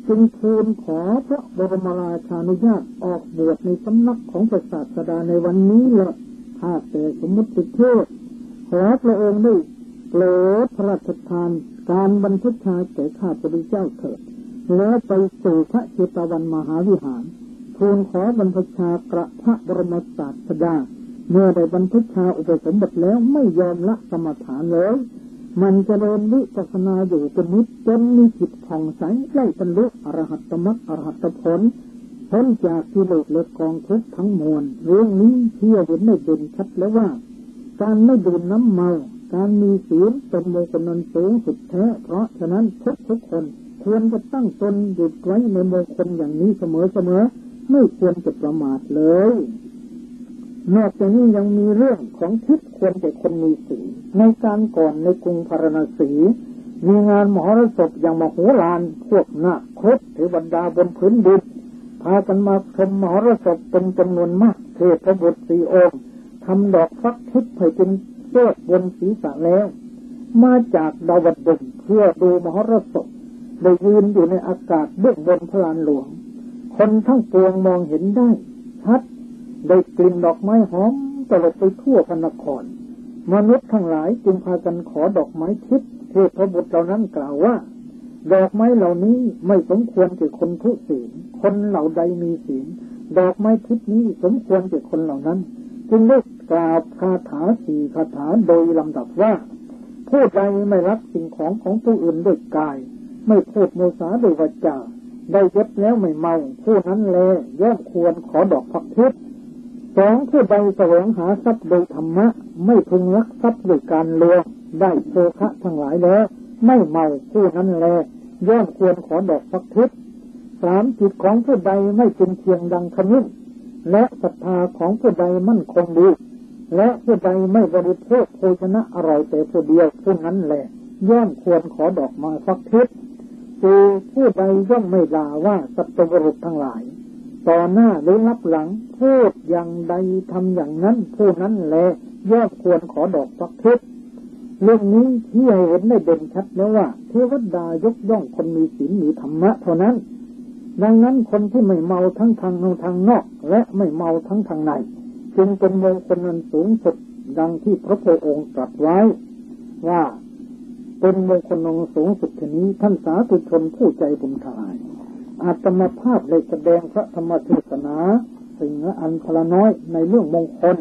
Speaker 2: จึงทูลขอพระบรมราชานุญาตออกบวชในสำนักของพระศาสดาในวันนี้แหละข้าแต่สมมติเทพขอพระองค์ได้โปรดพระราชทานการบรรพชาแก่ข้าพระเจ้าเถิดแล้วไปสู่พระเชตวันมหาวิหารทูลขอบรรพชากระพระบรมศาสดาเมื่อได้บรรพชาอุปสมบทแล้วไม่ยอมละกรรมฐานเลยมันเจริญวิปัสสนาอยู่เป็นนิจจนมีจิตผ่องใสใกล้บรรลุอรหัตมรรคอรหัตผลพ้นจากกิเลสและกองทุกข์ทั้งมวลเรื่องนี้เชื่อเห็นได้เด่นชัดแล้วว่าการไม่ดื่มน้ำเมาการมีศีลเป็นมงคลอันสูงสุดแท้เพราะฉะนั้นทุกคนควรจะตั้งตนอยู่ไว้ในมงคลอย่างนี้เสมอไม่ควรจะประมาทเลยนอกจากนี้ยังมีเรื่องของทิศควรแก่คนมีศีลในการก่อนในกรุงพาราณสีมีงานมหรสพอย่างมโหฬารพวกนาคครเทวดาบนพื้นดินพากันมาชมมหรสพเป็นจำนวนมากเทพบุตร4 องค์ทำดอกฟักทิพย์ให้เป็นเชือกบนศีรษะแล้วมาจากดาวดึงส์เพื่อดูมหรสพได้ยืนอยู่ในอากาศเบื้องบนพระลานหลวงคนทั้งปวงมองเห็นได้ชัดได้กลิ่นดอกไม้หอมตลบไปทั่วพระนครมนุษย์ทั้งหลายจึงพากันขอดอกไม้ทิพย์เทพบุตรเหล่านั้นกล่าวว่าดอกไม้เหล่านี้ไม่สมควรแก่คนทุศีลคนเหล่าใดมีศีลดอกไม้ทิพย์นี้สมควรแก่คนเหล่านั้นจึงได้กล่าวคาถา4 คาถาโดยลำดับว่าผู้ใดไม่รักสิ่งของผู้อื่นด้วยกายไม่พูดโมสาโดยวาจาได้ยศแล้วไม่เมาผู้นั้นแลย่อมควรขอดอกฟักทิพย์2ผู้ใดแสวงหาทรัพย์โดยธรรมะไม่พึงลักทรัพย์ด้วยการลวงได้โภคะทั้งหลายแล้วไม่เมาผู้นั้นแลย่อมควรขอดอกฟักทิพย์3จิตของผู้ใดไม่เป็นเพียงดังขมิ้นและศรัทธาของผู้ใดมั่นคงดีและผู้ใดไม่บริโภคโภชนะอร่อยแต่ผู้เดียวผู้นั้นแหละย่อมควรขอดอกไม้ฟักทิพย์ผู้ใดย่อมไม่ด่าว่าสัตว์บุรุษทั้งหลายต่อหน้าหรือรับหลังพูดอย่างใดทำอย่างนั้นผู้นั้นแหละย่อมควรขอดอกฟักทิพย์เรื่องนี้ที่ให้เห็นได้เด่นชัดแล้วว่าเทวดายกย่องคนมีศีลมีธรรมะเท่านั้นดังนั้นคนที่ไม่เมาทั้งทางนอกและไม่เมาทั้งทางในจึงเป็นมงคลอันสูงสุดดังที่พระพุทธองค์ตรัสไว้ว่าเป็นมงคลอันสูงสุดนี้ท่านสาธุชนผู้ใจบุญทลายอาตมาภาพได้แสดงพระธรรมเทศนาสิ่งอันพละน้อยในเรื่องมงคล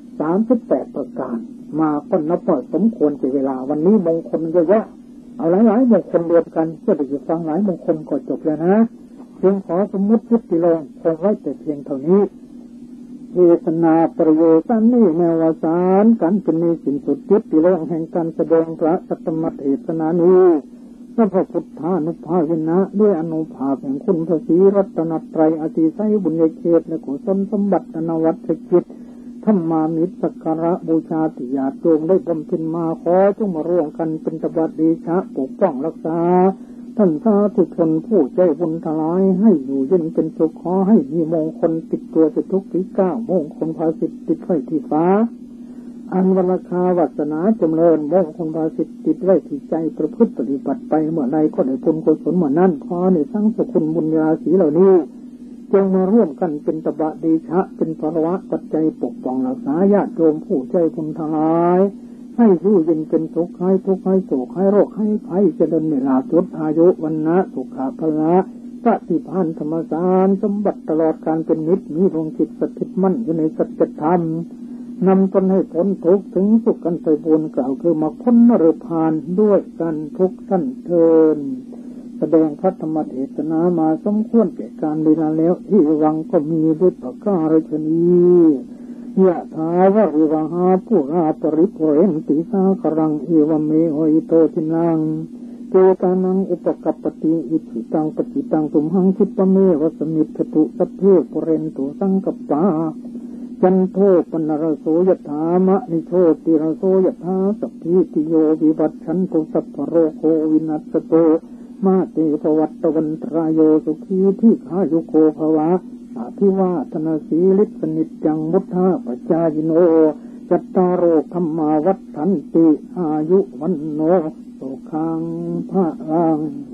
Speaker 2: 38 ประการมาก็นับว่าสมควรแก่เวลาวันนี้มงคลเยอะแยะเอาหลายมงคลรวมกันเพื่อจะฟังหลายมงคลก็จบแล้วนะเพียงขอสมมุติยุติลงคงไว้แต่เพียงเท่านี้เทศนาประโยชน์นี้แนวสารกันเป็นมีสิ้นสุดยุติลงแห่งการแสดงพระสัตตมเทศนานี้พระพุทธานุภาเวนะด้วยอนุภาพแห่งคุณพระศรีรัตนตรัยอติไสยบุญญาเขตและกุศลสมบัติอนวัตกิจธรรมามิตรสักการะบูชาติญาติโยมได้บำเพ็ญมาขอจงมาร่วมกันเป็นตบะเดชะปกป้องรักษาท่านสาธุชนผู้ใจบุญทลายให้อยู่เย็นเป็นสุขขอให้มีมงคลติดตัวจะทุกที่9มงคลภาสิทธิ์ติดไว้ที่ฟ้าอันวรคาวัสนาจำเริญมงคลภาสิทธิ์ติดไว้ที่ใจประพฤติปฏิบัติไปเมื่อใดก็ได้ผลกุศลเมื่อนั้นขอในทั้งสกุลบุญญาสีเหล่านี้จงมาร่วมกันเป็นตบะเดชะเป็นภรวะปัจจัยปกป้องรักษาญาติโยมผู้ใจบุญทลายให้อยู่เย็นเป็นสุขให้ทุกข์ให้โศกให้โรคให้ภัยเจริญเวลาทุกอายุวันนะสุขภาละปฏิภาณธรรมสารสมบัติตลอดการเป็นนิจมีดวงจิตสถิตมั่นอยู่ในสัจธรรมนำตนให้พ้นทุกข์ถึงสุขกันไปบุญกล่าวคือมรรคผลนรพานด้วยกันทุกท่านเทินแสดงพระธรรมเทศนามาสมควรแก่การเวลาแล้วที่วังก็มีด้วยประการฉะนี้ยะถาวะริวหาปุราปริปุเรนติสาครังเอวเมโหอิโตทินังเจตานังอุปกัปปติอิทิตังปฏิตังตุมหังคิปะเมวสมิทตุสัพเพปุเรนตุสังกัปปาจันโทปนรโสยถามะนิโชติรโสยถาสัพพิติโยวิวัชชันตุสัพพโรโควินัสโตมาเตภวัตวันตรายโยสุขีที่ขายุโกภวะอาภิวาทนาสีลิสนิจจังมุทธาปัจจายโนจัตตารโอธรรมาวัฏฐันติอายุวันโนสุขังภะลัง